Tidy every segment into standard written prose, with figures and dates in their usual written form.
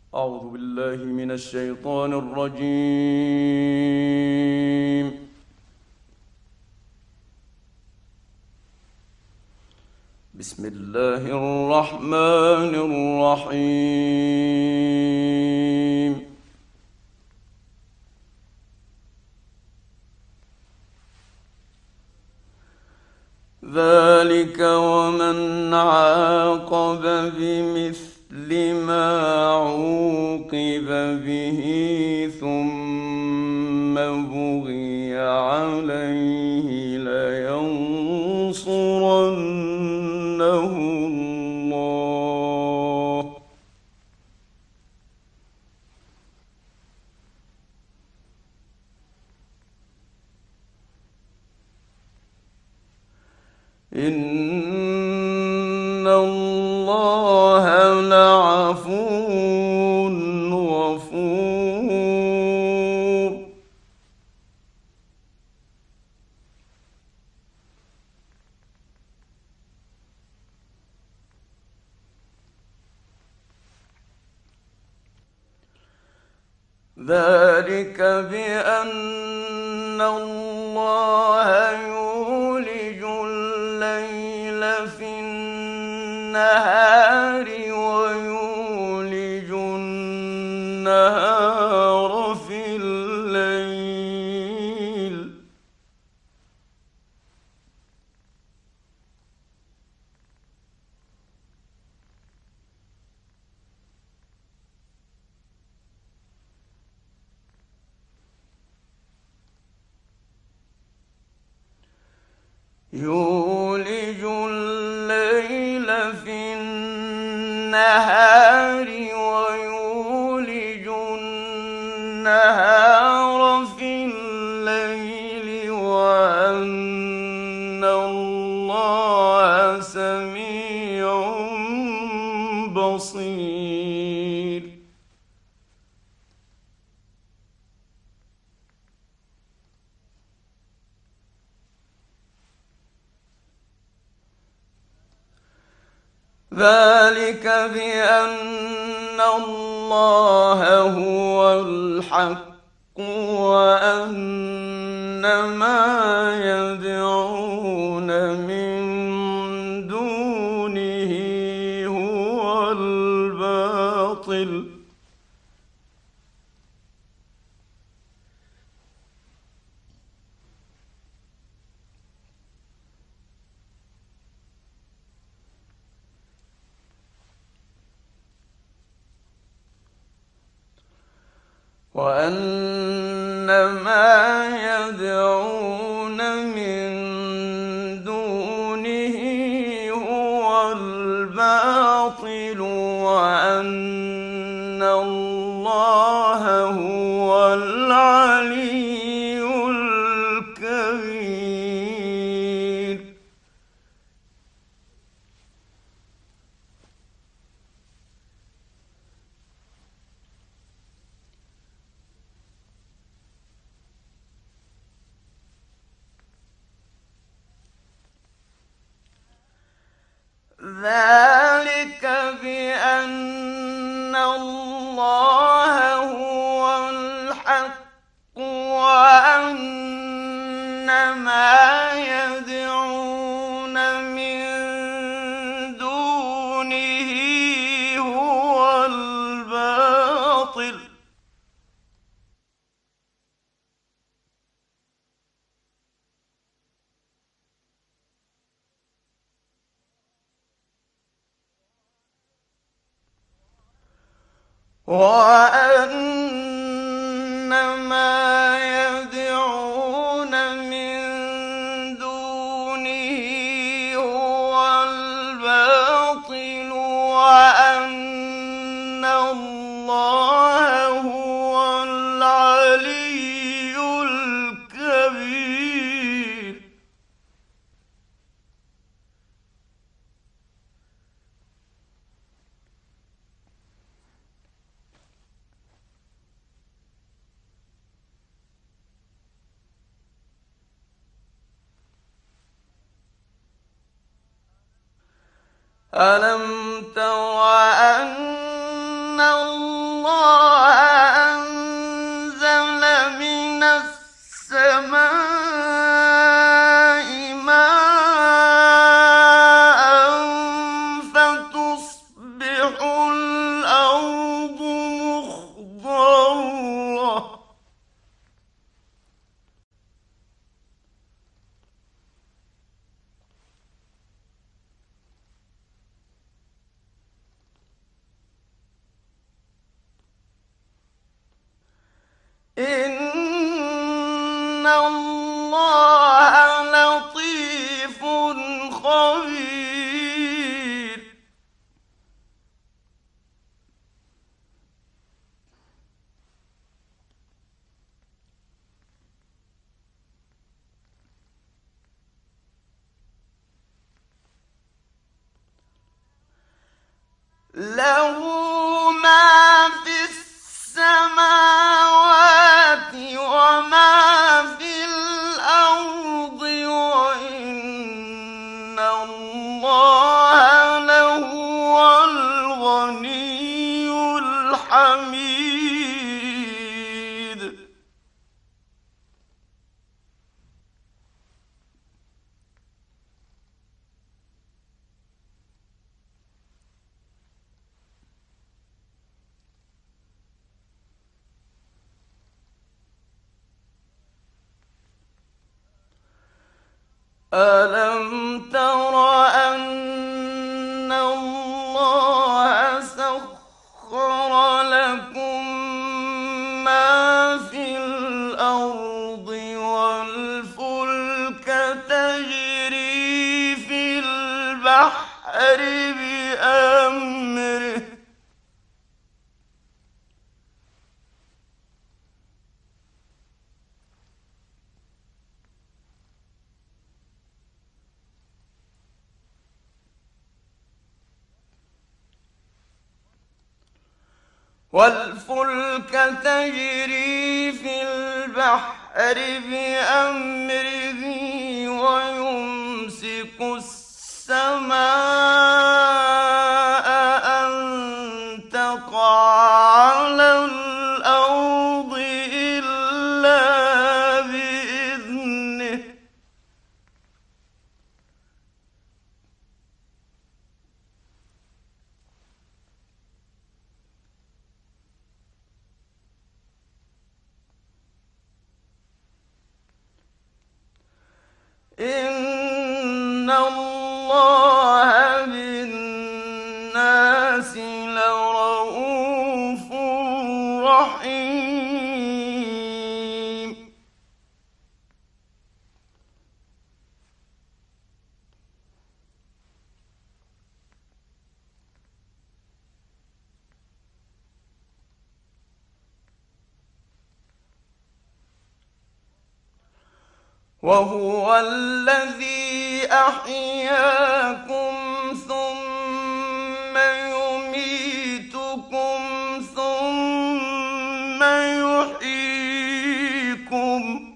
أعوذ بالله من الشيطان الرجيم. بسم الله الرحمن الرحيم. ذلك ومن عاقب بمثل ما عوقب به ثم بغي عليه لينصرنه الله. إن الله لعفو غفور. ذلك بأن الله يولج الليل في النهار ويولج النهار في الليل. يولج الليل في النهار ويولج النهار في الليل وأن الله سميع بصير. ذلك بأن الله هو الحق وأن ما يدعون من دونه هو الباطل. وأن ما يدعون من دونه هو الباطل وأن الله هو العلي الكبير. ذلك بأن الله هو الحق وأن ما يدعون من دونه هو الباطل. وأن ما يدعون من دونه هو الباطل وأن الله هو العلي الكبير. ألم تر أن الله الله لطيف خبير. له ما في السماوات وما في الأرض وإن الله لهو الغني الحميد. ألم تر أن الله سخر لكم ما في الأرض والفلك تجري في البحر بأمره ويمسك السماء أن تقع على الأرض إلا بإذنه إن الله بالناس لرءوف رحيم. وهو الذي أحياكم ثم يميتكم ثم يحييكم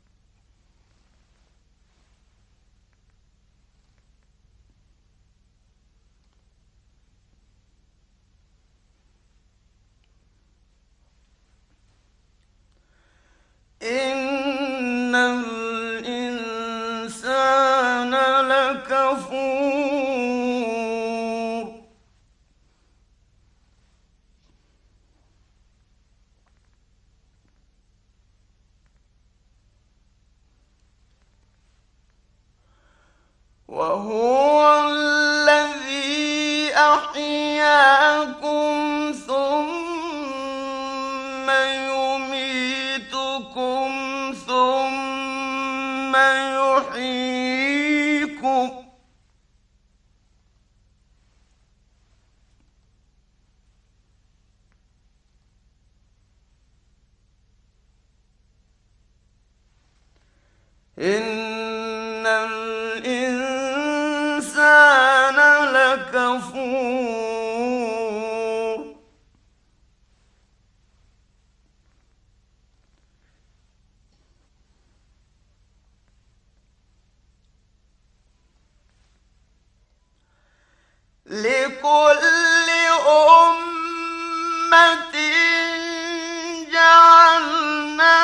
إن الإنسان لكفور. وهو الذي أحياكم ثم يميتكم ثم يحييكم إن الإنسان لكفور. لكل أمة جعلنا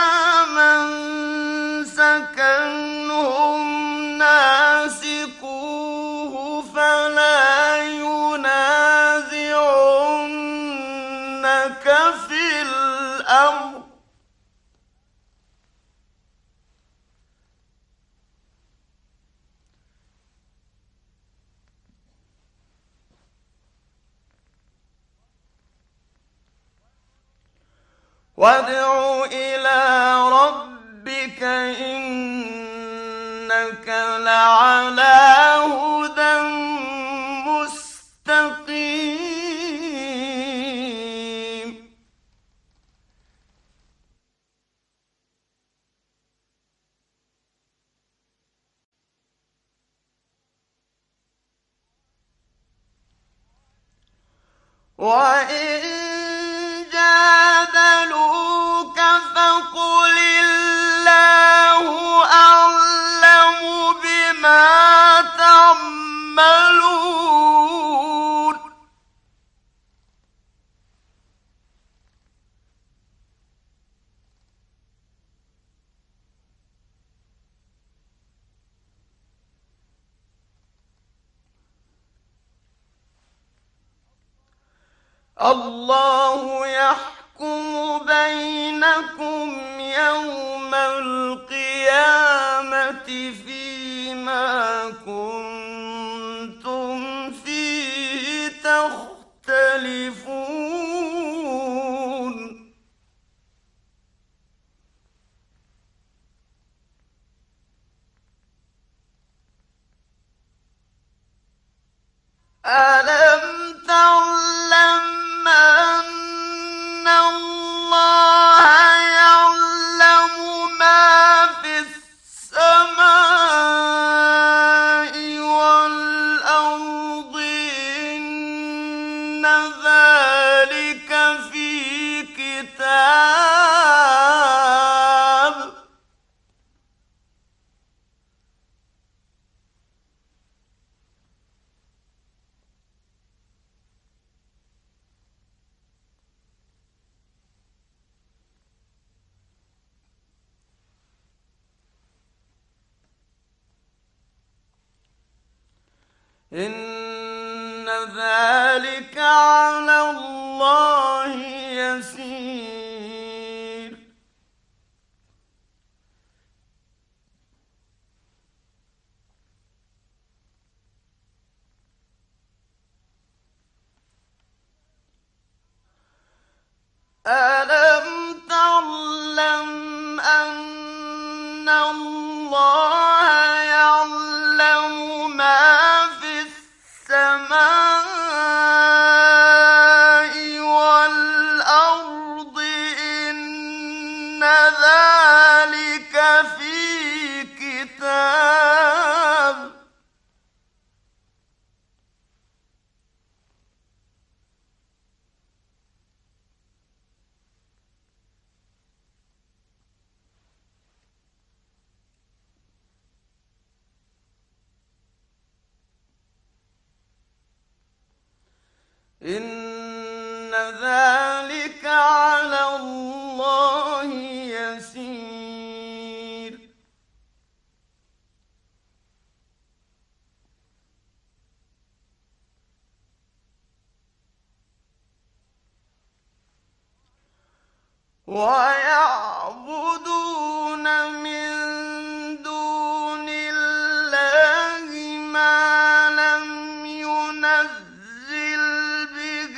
منسكنهم ناسكوه فلا ينازعنك في الأمر وادع إلى ربك وإن جادلوك فقل الله أعلم بما تعملون الله يحكم بينكم يوم القيامة فيما كنتم فيه تختلفون ألم تعلم أن الله يعلم ما في السماء والأرض إن ذلك في كتاب إن ذلك على الله يسير ألم تعلم أن الله يعلم ما في السماء والأرض إن ذلك في كتاب إن ذلك على الله يسير ويعبدون من دون الله ما لم ينزل به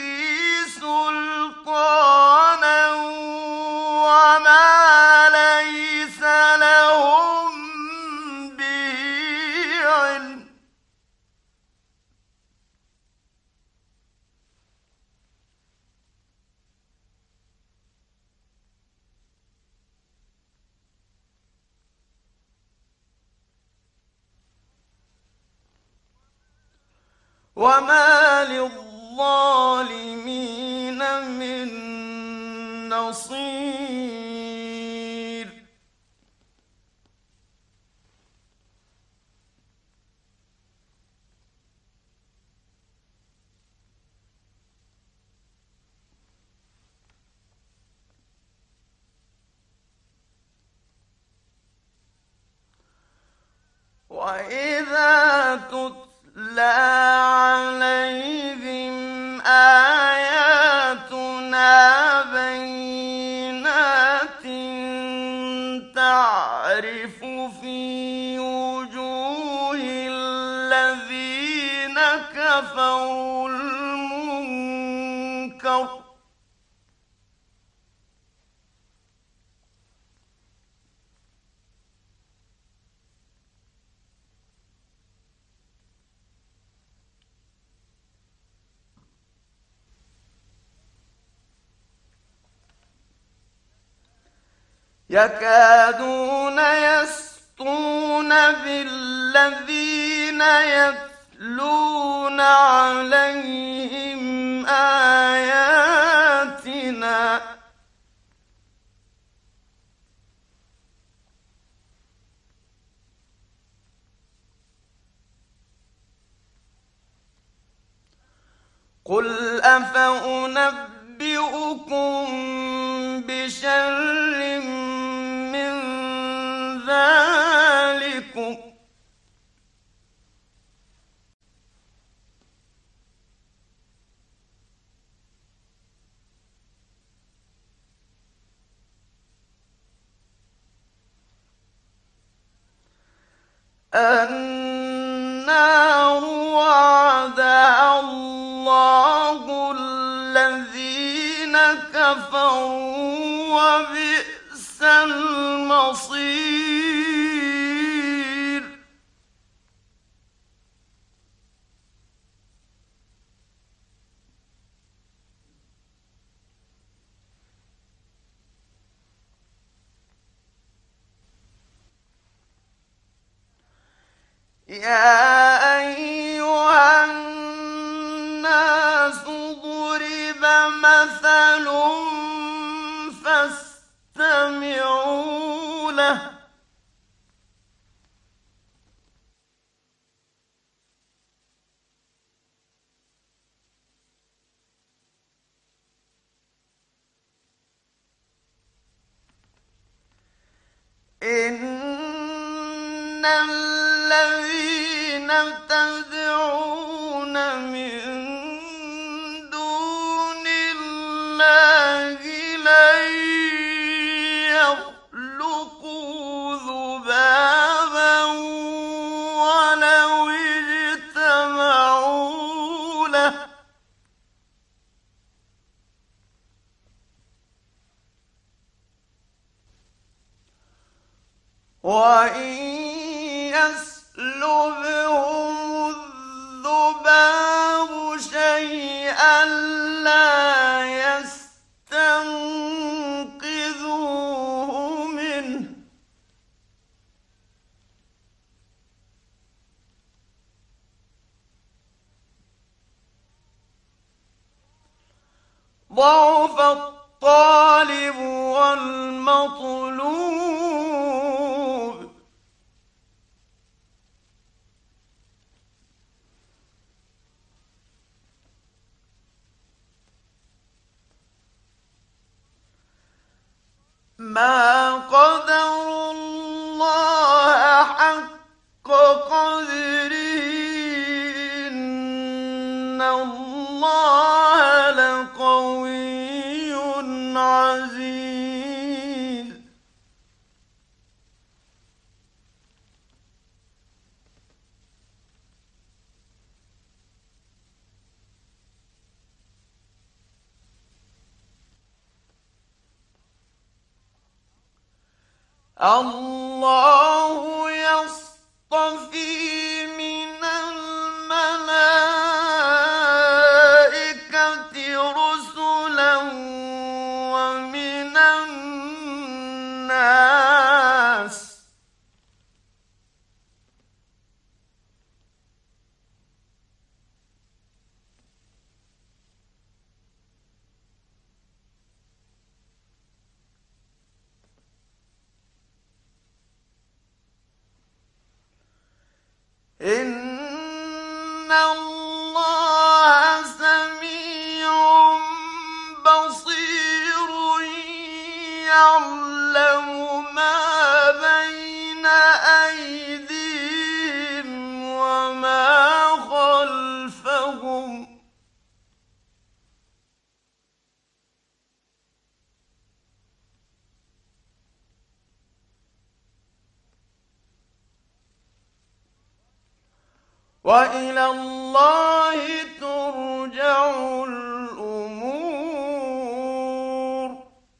سلطانا وما ليس لهم به علم وما للظالمين من نصير وإذا تتلى عليهم آياتنا بينات تعرف في وجوه الذين كفروا المنكر يكادون يسطون بالذين يتلون عليهم آياتنا قل أفأنبئكم بشر من ذلكم النار وعدها الله الذين كفروا وبئس المصير يا أيها الناس ضرب مثل فاستمعوا له إن الذين تدعون من دون الله لن يخلقوا ذبابا ولو اجتمعوا له وإن يسلبهم الذباب شيئا لا يستنقذوه منه ضعف الطالب والمطلوب ما قدروا الله حق قدره إن الله لقوي عزيز الله يصطفي من الملائكة رسلا ومن الناس إن الله سميع بصير يعلم ما بين أيديهم وما خلفهم وإلى الله ترجع الأمور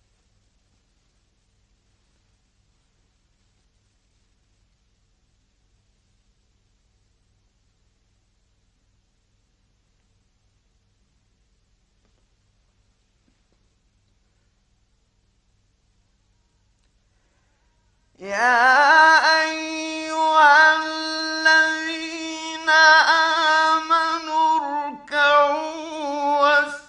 يا أيها الذين آمنوا اركعوا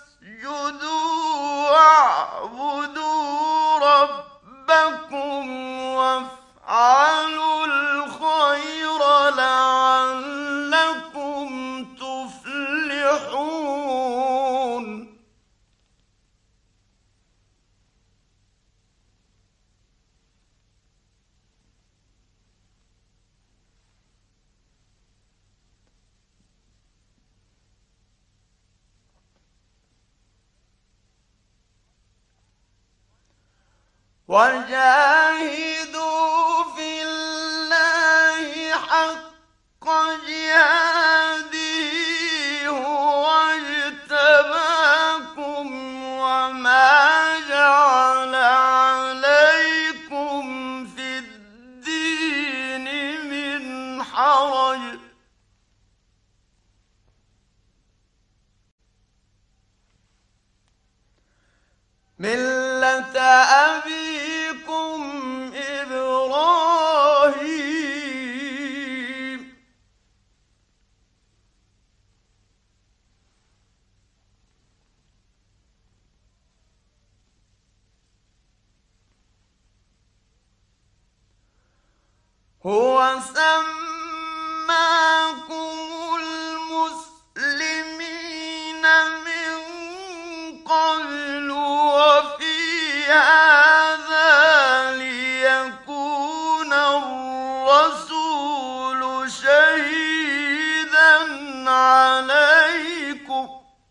وجاهدوا في الله حق جهاده هو اجتباكم وما جعل عليكم في الدين من حرج ملة أبيكم إبراهيم هو سماكم المسلمين من قبل وفي هذا ليكون الرسول شهيدا عليكم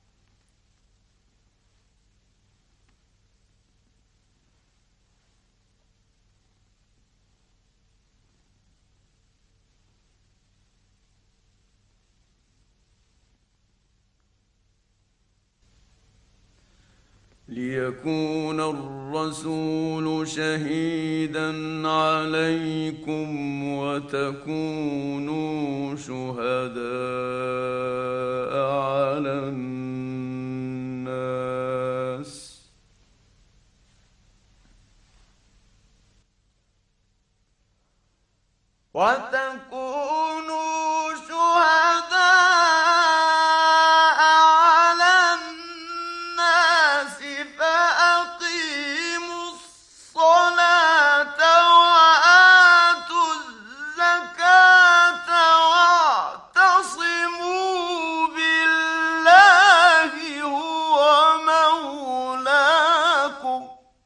وتكونوا شهداء على الناس فأقيموا الصلاة وآتوا الزكاة واعتصموا بالله هو مولاكم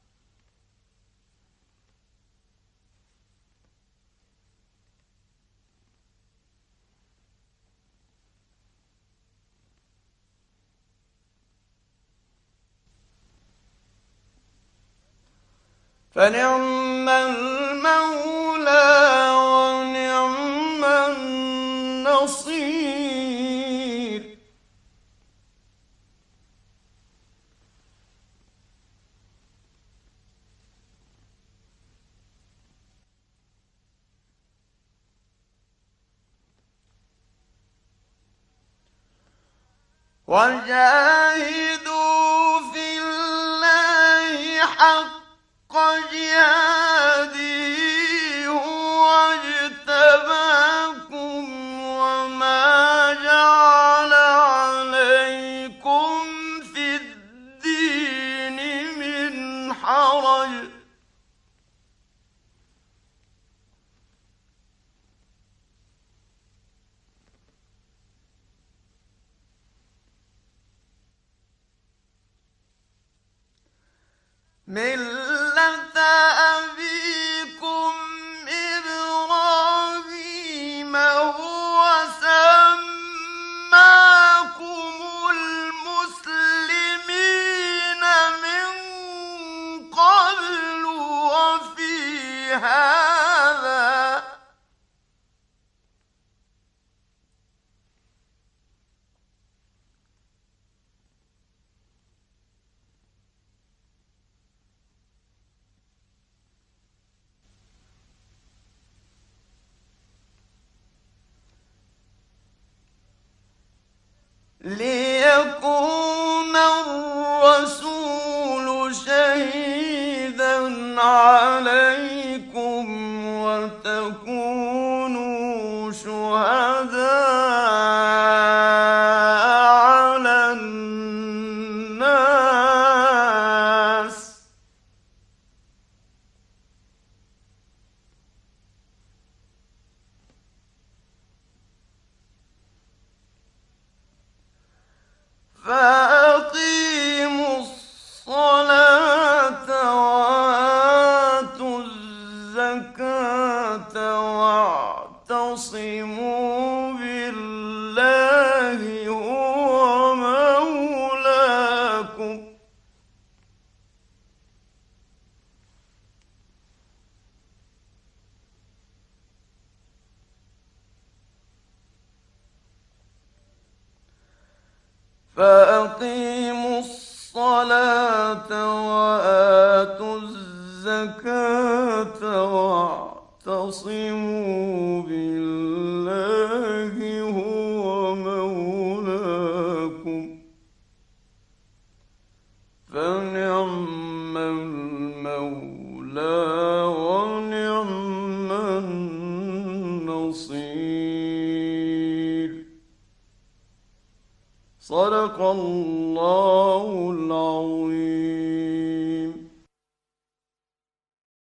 فنعم المولى ونعم النصير وجاهدوا في الله حق جهاده هو اجتباكم وما جعل عليكم في الدين من حرج ملة أبيكم إبراهيم هو سماكم المسلمين من قبل وفي هذا ليكون الرسول شهيدا عليكم وتكونوا شهداء على الناس فأقيموا الصلاة وآتوا الزكاة واعتصموا بالله هو مولاكم فأقيموا الصلاة وآتوا الزكاة واعتصموا بالله هو مولاكم فنعم المولى ونعم النصير. صدق الله العظيم.